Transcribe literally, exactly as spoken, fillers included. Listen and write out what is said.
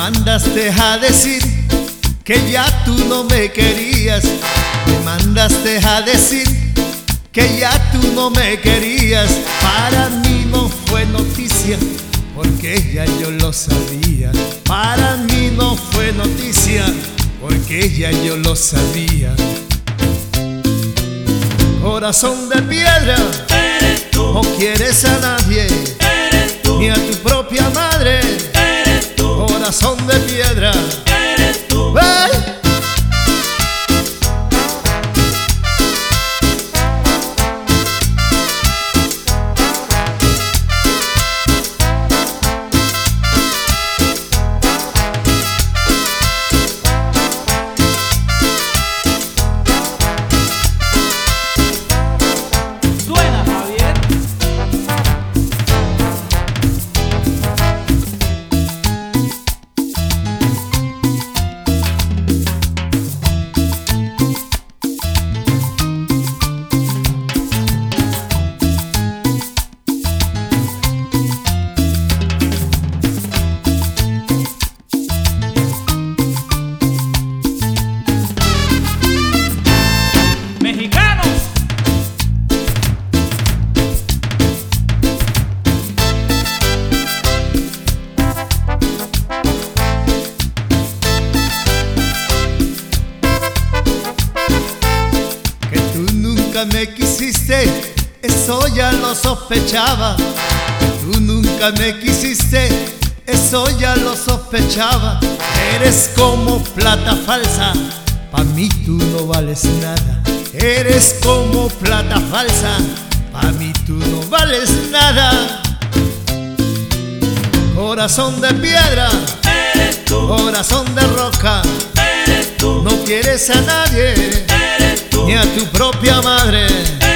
mandaste a decir que ya tú no me querías. Me mandaste a decir que ya tú no me querías. Para mí no fue noticia, porque ya yo lo sabía. Para mí no fue noticia, porque ya yo lo sabía. Corazón de piedra, eres tú. no quieres a nadie, Eres tú. ni a tu propia madre. Eres tú. Corazón de piedra, Eres tú. ¡ay! Suena, Javier. Mexicanos. Que tú nunca me quisiste, eso ya lo sospechaba. Que tú nunca me quisiste, eso ya lo sospechaba. Eres como plata falsa, pa' mí tú no vales nada. Eres como plata falsa, pa' mí tú no vales nada. Corazón de piedra, Eres tú. corazón de roca, Eres tú. no quieres a nadie, Eres tú. ni a tu propia madre.